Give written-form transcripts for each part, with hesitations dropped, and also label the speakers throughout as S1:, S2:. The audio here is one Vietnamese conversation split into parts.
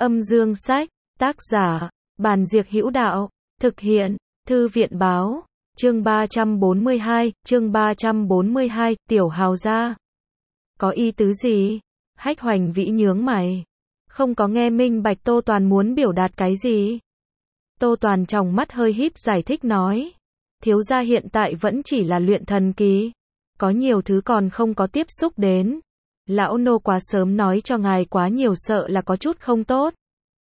S1: Âm dương sách, tác giả, Bàn Diệc Hữu Đạo, thực hiện, Thư viện Báo, chương 342, Tiểu Hào gia. Có ý tứ gì? Hách Hoành Vĩ nhướng mày. Không có nghe minh bạch Tô Toàn muốn biểu đạt cái gì. Tô Toàn trong mắt hơi híp giải thích nói. Thiếu gia hiện tại vẫn chỉ là luyện thần kỳ. Có nhiều thứ còn không có tiếp xúc đến. Lão nô quá sớm nói cho ngài quá nhiều sợ là có chút không tốt.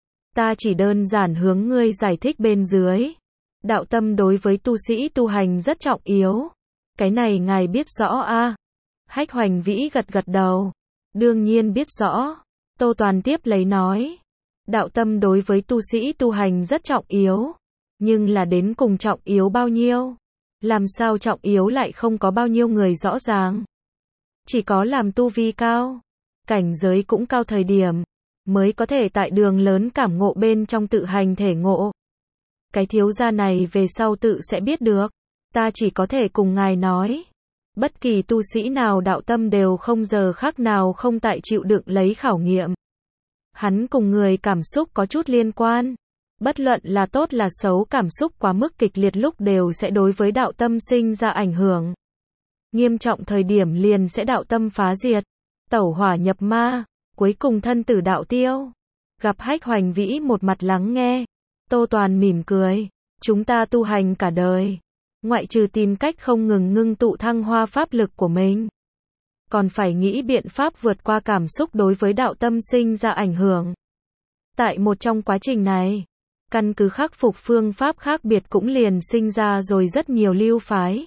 S1: Ta chỉ đơn giản hướng ngươi giải thích bên dưới. Đạo tâm đối với tu sĩ tu hành rất trọng yếu. Cái này ngài biết rõ a? Hách Hoành Vĩ gật gật đầu. Đương nhiên biết rõ. Tô Toàn tiếp lấy nói. Đạo tâm đối với tu sĩ tu hành rất trọng yếu. Nhưng là đến cùng trọng yếu bao nhiêu? Làm sao trọng yếu lại không có bao nhiêu người rõ ràng? Chỉ có làm tu vi cao, cảnh giới cũng cao thời điểm, mới có thể tại đường lớn cảm ngộ bên trong tự hành thể ngộ. Cái thiếu gia này về sau tự sẽ biết được. Ta chỉ có thể cùng ngài nói. Bất kỳ tu sĩ nào đạo tâm đều không giờ khác nào không tại chịu đựng lấy khảo nghiệm. Hắn cùng người cảm xúc có chút liên quan. Bất luận là tốt là xấu, cảm xúc quá mức kịch liệt lúc đều sẽ đối với đạo tâm sinh ra ảnh hưởng. Nghiêm trọng thời điểm liền sẽ đạo tâm phá diệt, tẩu hỏa nhập ma, cuối cùng thân tử đạo tiêu. Gặp Hách Hoành Vĩ một mặt lắng nghe, Tô Toàn mỉm cười. Chúng ta tu hành cả đời, ngoại trừ tìm cách không ngừng ngưng tụ thăng hoa pháp lực của mình, còn phải nghĩ biện pháp vượt qua cảm xúc đối với đạo tâm sinh ra ảnh hưởng. Tại một trong quá trình này, căn cứ khắc phục phương pháp khác biệt cũng liền sinh ra rồi rất nhiều lưu phái.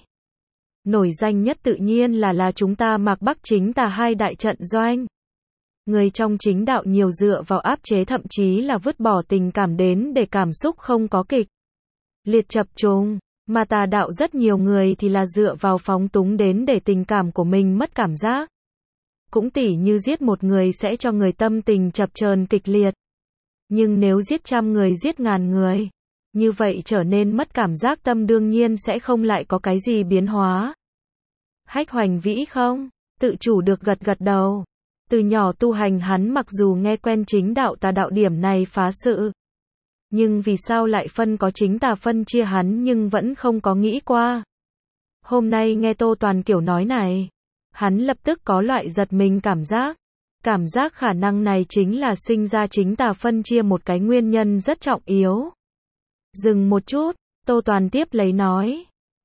S1: Nổi danh nhất tự nhiên là chúng ta Mạc Bắc Chính Tà hai đại trận doanh. Người trong chính đạo nhiều dựa vào áp chế, thậm chí là vứt bỏ tình cảm đến để cảm xúc không có kịch liệt chập trùng, mà tà đạo rất nhiều người thì là dựa vào phóng túng đến để tình cảm của mình mất cảm giác. Cũng tỉ như giết một người sẽ cho người tâm tình chập chờn kịch liệt. Nhưng nếu giết trăm người, giết ngàn người, như vậy trở nên mất cảm giác, tâm đương nhiên sẽ không lại có cái gì biến hóa. Hách Hoành Vĩ không tự chủ được gật gật đầu. Từ nhỏ tu hành hắn mặc dù nghe quen chính đạo tà đạo điểm này phá sự, nhưng vì sao lại phân có chính tà phân chia hắn nhưng vẫn không có nghĩ qua. Hôm nay nghe Tô Toàn kiểu nói này, hắn lập tức có loại giật mình cảm giác. Cảm giác khả năng này chính là sinh ra chính tà phân chia một cái nguyên nhân rất trọng yếu. Dừng một chút, Tô Toàn tiếp lấy nói.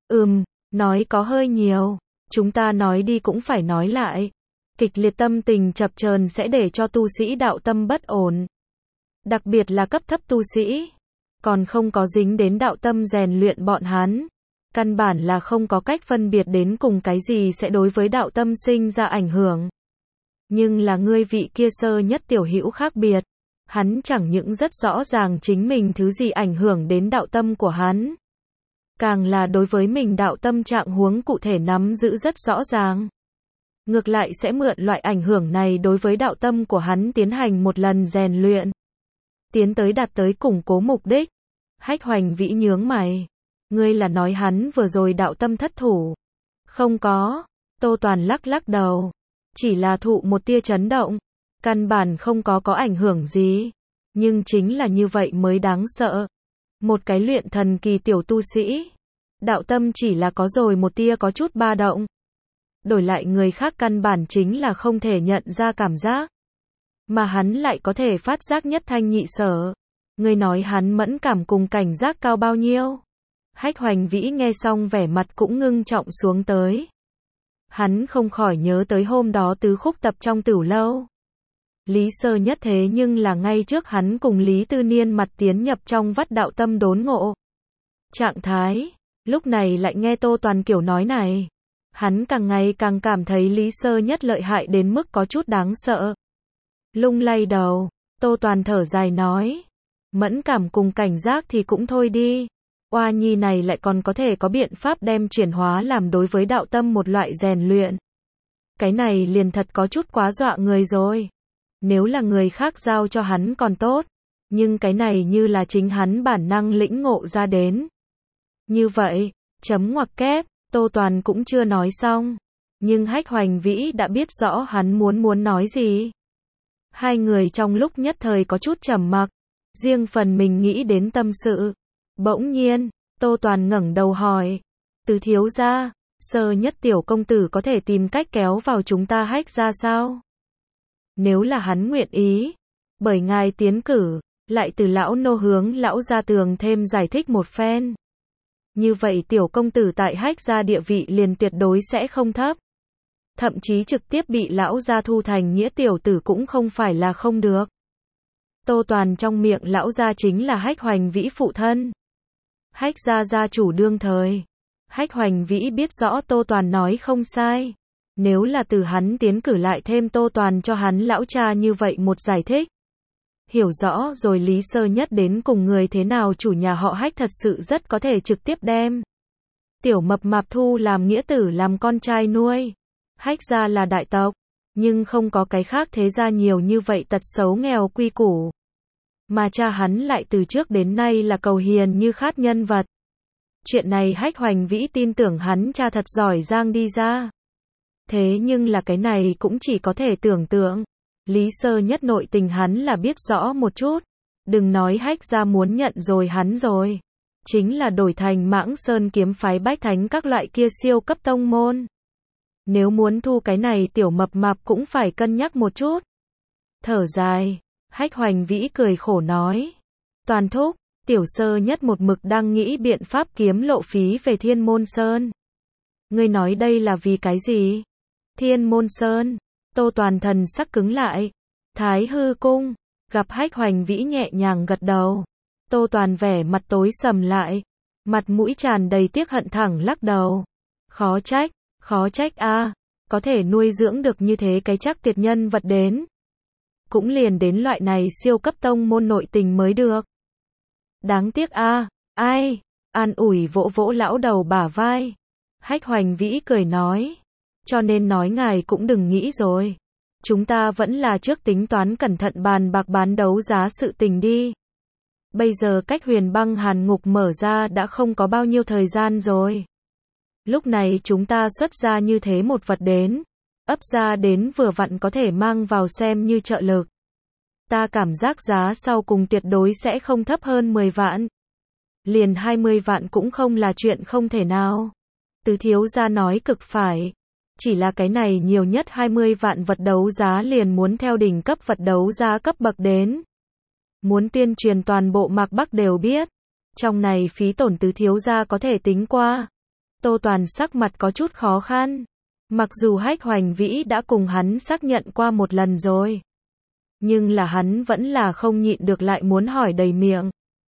S1: Nói có hơi nhiều. Chúng ta nói đi cũng phải nói lại. Kịch liệt tâm tình chập chờn sẽ để cho tu sĩ đạo tâm bất ổn. Đặc biệt là cấp thấp tu sĩ. Còn không có dính đến đạo tâm rèn luyện bọn hắn. Căn bản là không có cách phân biệt đến cùng cái gì sẽ đối với đạo tâm sinh ra ảnh hưởng. Nhưng là ngươi vị kia sơ nhất tiểu hữu khác biệt. Hắn chẳng những rất rõ ràng chính mình thứ gì ảnh hưởng đến đạo tâm của hắn. Càng là đối với mình đạo tâm trạng huống cụ thể nắm giữ rất rõ ràng. Ngược lại sẽ mượn loại ảnh hưởng này đối với đạo tâm của hắn tiến hành một lần rèn luyện. Tiến tới đạt tới củng cố mục đích. Hách Hoành Vĩ nhướng mày. Ngươi là nói hắn vừa rồi đạo tâm thất thủ? Không có. Tô Toàn lắc lắc đầu. Chỉ là thụ một tia chấn động. Căn bản không có ảnh hưởng gì. Nhưng chính là như vậy mới đáng sợ. Một cái luyện thần kỳ tiểu tu sĩ. Đạo tâm chỉ là có rồi một tia có chút ba động. Đổi lại người khác căn bản chính là không thể nhận ra cảm giác. Mà hắn lại có thể phát giác nhất thanh nhị sở. Ngươi nói hắn mẫn cảm cùng cảnh giác cao bao nhiêu? Hách Hoành Vĩ nghe xong vẻ mặt cũng ngưng trọng xuống tới. Hắn không khỏi nhớ tới hôm đó tứ khúc tập trong Tửu Lâu. Lý Sơ Nhất thế nhưng là ngay trước hắn cùng Lý Tư Niên mặt tiến nhập trong vắt đạo tâm đốn ngộ trạng thái. Lúc này lại nghe Tô Toàn kiểu nói này. Hắn càng ngày càng cảm thấy Lý Sơ Nhất lợi hại đến mức có chút đáng sợ. Lung lay đầu, Tô Toàn thở dài nói. Mẫn cảm cùng cảnh giác thì cũng thôi đi. Oa nhi này lại còn có thể có biện pháp đem chuyển hóa làm đối với đạo tâm một loại rèn luyện. Cái này liền thật có chút quá dọa người rồi. Nếu là người khác giao cho hắn còn tốt. Nhưng cái này như là chính hắn bản năng lĩnh ngộ ra đến. Như vậy, chấm ngoặc kép, Tô Toàn cũng chưa nói xong. Nhưng Hách Hoành Vĩ đã biết rõ hắn muốn nói gì. Hai người trong lúc nhất thời có chút trầm mặc, riêng phần mình nghĩ đến tâm sự. Bỗng nhiên, Tô Toàn ngẩng đầu hỏi, Từ thiếu gia, Sơ Nhất tiểu công tử có thể tìm cách kéo vào chúng ta Hách gia sao? Nếu là hắn nguyện ý, bởi ngài tiến cử, lại từ lão nô hướng lão gia tường thêm giải thích một phen. Như vậy tiểu công tử tại Hách gia địa vị liền tuyệt đối sẽ không thấp. Thậm chí trực tiếp bị lão gia thu thành nghĩa tiểu tử cũng không phải là không được. Tô Toàn trong miệng lão gia chính là Hách Hoành Vĩ phụ thân. Hách gia gia chủ đương thời. Hách Hoành Vĩ biết rõ Tô Toàn nói không sai. Nếu là từ hắn tiến cử lại thêm Tô Toàn cho hắn lão cha như vậy một giải thích. Hiểu rõ rồi Lý Sơ Nhất đến cùng người thế nào chủ nhà họ Hách thật sự rất có thể trực tiếp đem tiểu mập mạp thu làm nghĩa tử làm con trai nuôi. Hách gia là đại tộc, nhưng không có cái khác thế gia nhiều như vậy tật xấu nghèo quy củ. Mà cha hắn lại từ trước đến nay là cầu hiền như khát nhân vật. Chuyện này Hách Hoành Vĩ tin tưởng hắn cha thật giỏi giang đi ra. Thế nhưng là cái này cũng chỉ có thể tưởng tượng. Lý Sơ Nhất nội tình hắn là biết rõ một chút. Đừng nói Hách gia muốn nhận rồi hắn rồi. Chính là đổi thành Mãng Sơn kiếm phái Bách Thánh các loại kia siêu cấp tông môn. Nếu muốn thu cái này tiểu mập mạp cũng phải cân nhắc một chút. Thở dài, Hách Hoành Vĩ cười khổ nói. Toàn thúc, tiểu Sơ Nhất một mực đang nghĩ biện pháp kiếm lộ phí về Thiên Môn Sơn. Ngươi nói đây là vì cái gì? Thiên Môn Sơn, Tô Toàn thần sắc cứng lại. Thái Hư Cung, gặp Hách Hoành Vĩ nhẹ nhàng gật đầu. Tô Toàn vẻ mặt tối sầm lại. Mặt mũi tràn đầy tiếc hận thẳng lắc đầu. Khó trách a, có thể nuôi dưỡng được như thế cái chắc tuyệt nhân vật đến. Cũng liền đến loại này siêu cấp tông môn nội tình mới được. Đáng tiếc a, ai, an ủi vỗ vỗ lão đầu bả vai. Hách Hoành Vĩ cười nói, cho nên nói ngài cũng đừng nghĩ rồi. Chúng ta vẫn là trước tính toán cẩn thận bàn bạc bán đấu giá sự tình đi. Bây giờ cách Huyền Băng Hàn Ngục mở ra đã không có bao nhiêu thời gian rồi. Lúc này chúng ta xuất ra như thế một vật đến, ấp ra đến vừa vặn có thể mang vào xem như trợ lực. Ta cảm giác giá sau cùng tuyệt đối sẽ không thấp hơn 10 vạn. Liền 20 vạn cũng không là chuyện không thể nào. Từ thiếu gia nói cực phải. Chỉ là cái này nhiều nhất 20 vạn vật đấu giá liền muốn theo đỉnh cấp vật đấu giá cấp bậc đến. Muốn tuyên truyền toàn bộ Mạc Bắc đều biết. Trong này phí tổn từ thiếu gia có thể tính qua. Tô Toàn sắc mặt có chút khó khăn. Mặc dù Hách Hoành Vĩ đã cùng hắn xác nhận qua một lần rồi. Nhưng là hắn vẫn là không nhịn được lại muốn hỏi đầy miệng.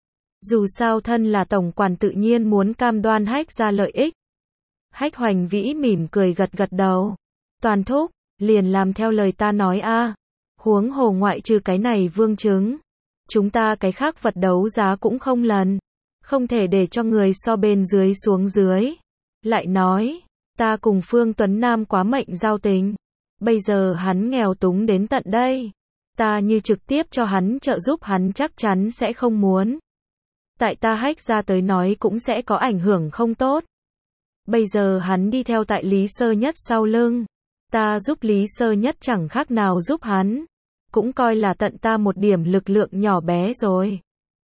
S1: Dù sao thân là tổng quản tự nhiên muốn cam đoan Hách ra lợi ích. Hách Hoành Vĩ mỉm cười gật gật đầu. Toàn thúc, liền làm theo lời ta nói a. Huống hồ ngoại trừ cái này vương chứng. Chúng ta cái khác vật đấu giá cũng không lần. Không thể để cho người so bên dưới xuống dưới. Lại nói, ta cùng Phương Tuấn Nam quá mệnh giao tình. Bây giờ hắn nghèo túng đến tận đây. Ta như trực tiếp cho hắn trợ giúp hắn chắc chắn sẽ không muốn. Tại ta Hách ra tới nói cũng sẽ có ảnh hưởng không tốt. Bây giờ hắn đi theo tại Lý Sơ Nhất sau lưng. Ta giúp Lý Sơ Nhất chẳng khác nào giúp hắn. Cũng coi là tận ta một điểm lực lượng nhỏ bé rồi.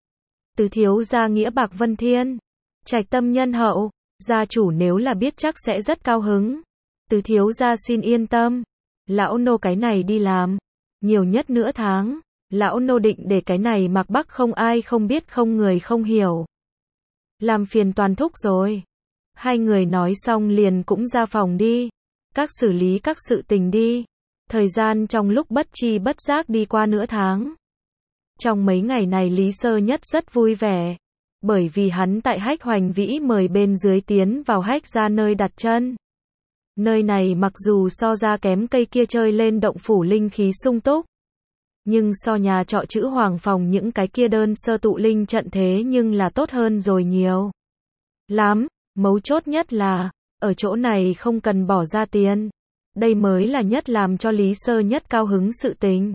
S1: Từ thiếu gia nghĩa bạc vân thiên. Trạch tâm nhân hậu. Gia chủ nếu là biết chắc sẽ rất cao hứng. Từ thiếu gia xin yên tâm. Lão nô cái này đi làm. Nhiều nhất nửa tháng. Lão nô định để cái này Mạc Bắc không ai không biết không người không hiểu. Làm phiền Toàn thúc rồi. Hai người nói xong liền cũng ra phòng đi. Các xử lý các sự tình đi. Thời gian trong lúc bất chi bất giác đi qua nửa tháng. Trong mấy ngày này Lý Sơ Nhất rất vui vẻ. Bởi vì hắn tại Hách Hoành Vĩ mời bên dưới tiến vào Hách ra nơi đặt chân. Nơi này mặc dù so ra kém cây kia chơi lên động phủ linh khí sung túc. Nhưng so nhà trọ chữ Hoàng phòng những cái kia đơn sơ tụ linh trận thế nhưng là tốt hơn rồi nhiều. Lắm, mấu chốt nhất là, ở chỗ này không cần bỏ ra tiền. Đây mới là nhất làm cho Lý Sơ Nhất cao hứng sự tình.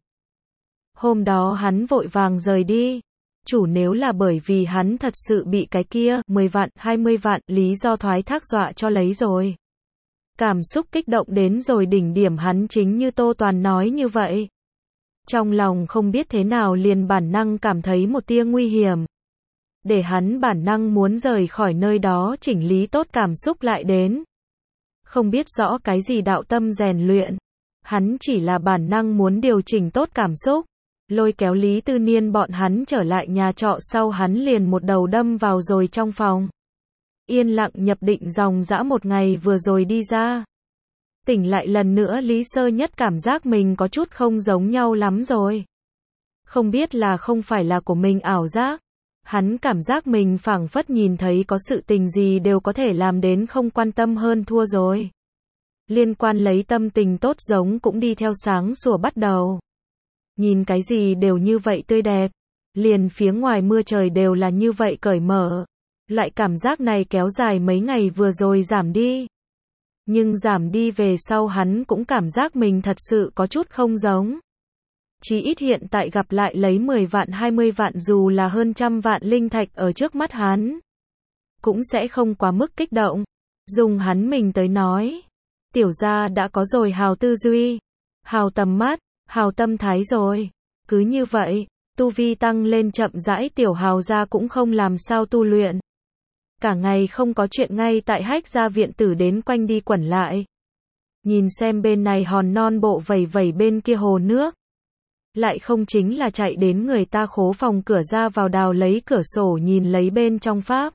S1: Hôm đó hắn vội vàng rời đi. Chủ nếu là bởi vì hắn thật sự bị cái kia 10 vạn, 20 vạn lý do thoái thác dọa cho lấy rồi. Cảm xúc kích động đến rồi đỉnh điểm hắn chính như Tô Toàn nói như vậy. Trong lòng không biết thế nào liền bản năng cảm thấy một tia nguy hiểm. Để hắn bản năng muốn rời khỏi nơi đó chỉnh lý tốt cảm xúc lại đến. Không biết rõ cái gì đạo tâm rèn luyện. Hắn chỉ là bản năng muốn điều chỉnh tốt cảm xúc. Lôi kéo Lý Tư Niên bọn hắn trở lại nhà trọ sau hắn liền một đầu đâm vào rồi trong phòng. Yên lặng nhập định dòng dã một ngày vừa rồi đi ra. Tỉnh lại lần nữa Lý Sơ Nhất cảm giác mình có chút không giống nhau lắm rồi. Không biết là không phải là của mình ảo giác. Hắn cảm giác mình phảng phất nhìn thấy có sự tình gì đều có thể làm đến không quan tâm hơn thua rồi. Liên quan lấy tâm tình tốt giống cũng đi theo sáng sủa bắt đầu. Nhìn cái gì đều như vậy tươi đẹp. Liền phía ngoài mưa trời đều là như vậy cởi mở. Loại cảm giác này kéo dài mấy ngày vừa rồi giảm đi. Nhưng giảm đi về sau hắn cũng cảm giác mình thật sự có chút không giống. Chí ít hiện tại gặp lại lấy 10 vạn 20 vạn dù là hơn trăm vạn linh thạch ở trước mắt hắn. Cũng sẽ không quá mức kích động. Dùng hắn mình tới nói. Tiểu gia đã có rồi hào tư duy, hào tầm mắt, hào tâm thái rồi. Cứ như vậy, tu vi tăng lên chậm rãi tiểu hào gia cũng không làm sao tu luyện. Cả ngày không có chuyện ngay tại Hách gia viện tử đến quanh đi quẩn lại. Nhìn xem bên này hòn non bộ vẩy vẩy bên kia hồ nước. Lại không chính là chạy đến người ta khố phòng cửa ra vào đào lấy cửa sổ nhìn lấy bên trong pháp.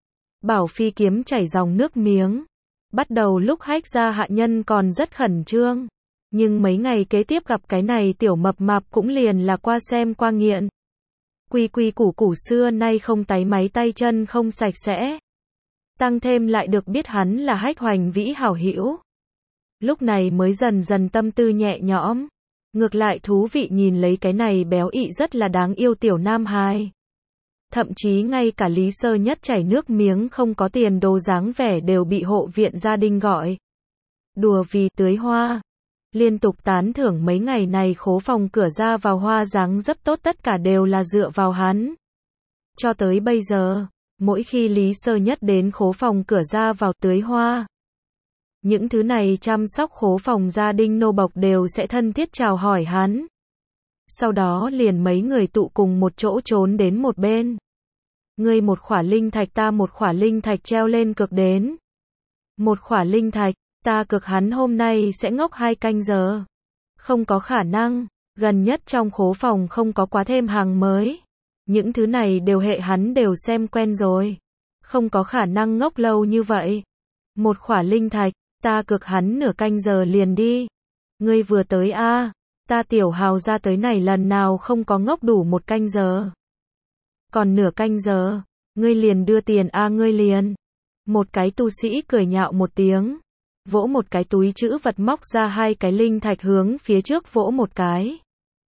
S1: Bảo phi kiếm chảy dòng nước miếng. Bắt đầu lúc Hách gia hạ nhân còn rất khẩn trương. Nhưng mấy ngày kế tiếp gặp cái này tiểu mập mạp cũng liền là qua xem qua nghiện. Quy quy củ củ xưa nay không táy máy tay chân không sạch sẽ. Tăng thêm lại được biết hắn là Hách Hoành Vĩ hảo hữu. Lúc này mới dần dần tâm tư nhẹ nhõm. Ngược lại thú vị nhìn lấy cái này béo ị rất là đáng yêu tiểu nam hài. Thậm chí ngay cả Lý Sơ Nhất chảy nước miếng không có tiền đồ dáng vẻ đều bị hộ viện gia đình gọi. Đùa vì tưới hoa. Liên tục tán thưởng mấy ngày này khố phòng cửa ra vào hoa dáng dấp tốt tất cả đều là dựa vào hắn. Cho tới bây giờ, mỗi khi Lý Sơ Nhất đến khố phòng cửa ra vào tưới hoa. Những thứ này chăm sóc khố phòng gia đình nô bộc đều sẽ thân thiết chào hỏi hắn. Sau đó liền mấy người tụ cùng một chỗ trốn đến một bên. Ngươi một khỏa linh thạch ta một khỏa linh thạch treo lên cực đến. Một khỏa linh thạch, ta cực hắn hôm nay sẽ ngốc 2 canh giờ. Không có khả năng, gần nhất trong khố phòng không có quá thêm hàng mới. Những thứ này đều hệ hắn đều xem quen rồi. Không có khả năng ngốc lâu như vậy. Một khỏa linh thạch, ta cực hắn nửa canh giờ liền đi. Ngươi vừa tới a, ta tiểu hào ra tới này lần nào không có ngốc đủ 1 canh giờ. Còn nửa canh giờ, ngươi liền đưa tiền a ngươi liền. Một cái tu sĩ cười nhạo một tiếng. Vỗ một cái túi trữ vật móc ra 2 cái linh thạch hướng phía trước vỗ một cái.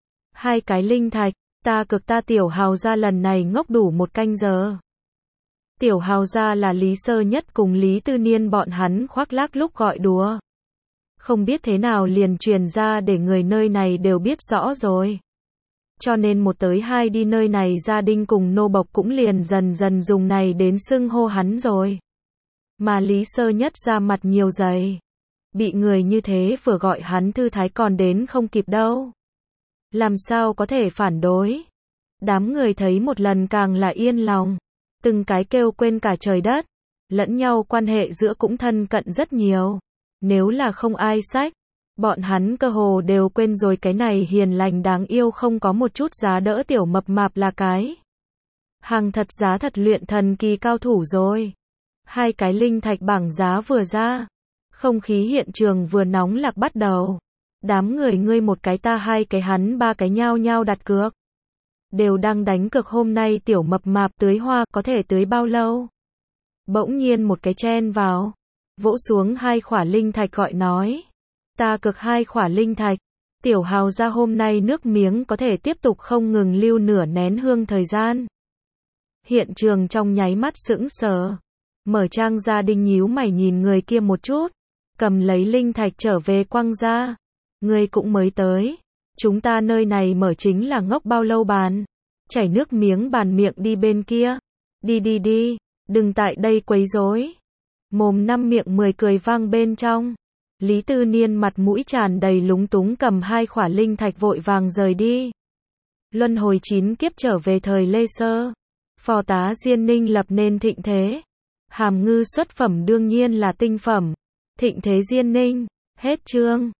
S1: 2 cái linh thạch, ta cực ta tiểu hào ra lần này ngốc đủ 1 canh giờ. Tiểu hào ra là Lý Sơ Nhất cùng Lý Tư Niên bọn hắn khoác lác lúc gọi đùa. Không biết thế nào liền truyền ra để người nơi này đều biết rõ rồi. Cho nên một tới hai đi nơi này gia đình cùng nô bộc cũng liền dần dần dùng này đến xưng hô hắn rồi. Mà Lý Sơ Nhất ra mặt nhiều dày. Bị người như thế vừa gọi hắn thư thái còn đến không kịp đâu. Làm sao có thể phản đối. Đám người thấy một lần càng là yên lòng. Từng cái kêu quên cả trời đất. Lẫn nhau quan hệ giữa cũng thân cận rất nhiều. Nếu là không ai sách. Bọn hắn cơ hồ đều quên rồi cái này hiền lành đáng yêu không có một chút giá đỡ tiểu mập mạp là cái. Hàng thật giá thật luyện thần kỳ cao thủ rồi. 2 cái linh thạch bảng giá vừa ra. Không khí hiện trường vừa nóng lạc bắt đầu. Đám người ngươi một cái ta 2 cái hắn 3 cái nhao nhao đặt cược. Đều đang đánh cược hôm nay tiểu mập mạp tưới hoa có thể tưới bao lâu. Bỗng nhiên một cái chen vào. Vỗ xuống 2 khỏa linh thạch gọi nói. Ta cực 2 khỏa linh thạch. Tiểu hào ra hôm nay nước miếng có thể tiếp tục không ngừng lưu nửa nén hương thời gian. Hiện trường trong nháy mắt sững sờ. Mở trang gia đình nhíu mày nhìn người kia một chút. Cầm lấy linh thạch trở về quăng ra. Người cũng mới tới. Chúng ta nơi này mở chính là ngốc bao lâu bàn. Chảy nước miếng bàn miệng đi bên kia. Đi đi đi. Đừng tại đây quấy rối. Mồm 5 miệng 10 cười vang bên trong. Lý Tư Niên mặt mũi tràn đầy lúng túng cầm 2 khỏa linh thạch vội vàng rời đi. Luân hồi 9 kiếp trở về thời Lê Sơ. Phò tá Diên Ninh lập nên thịnh thế. Hàm ngư xuất phẩm đương nhiên là tinh phẩm. Thịnh thế Diên Ninh. Hết chương.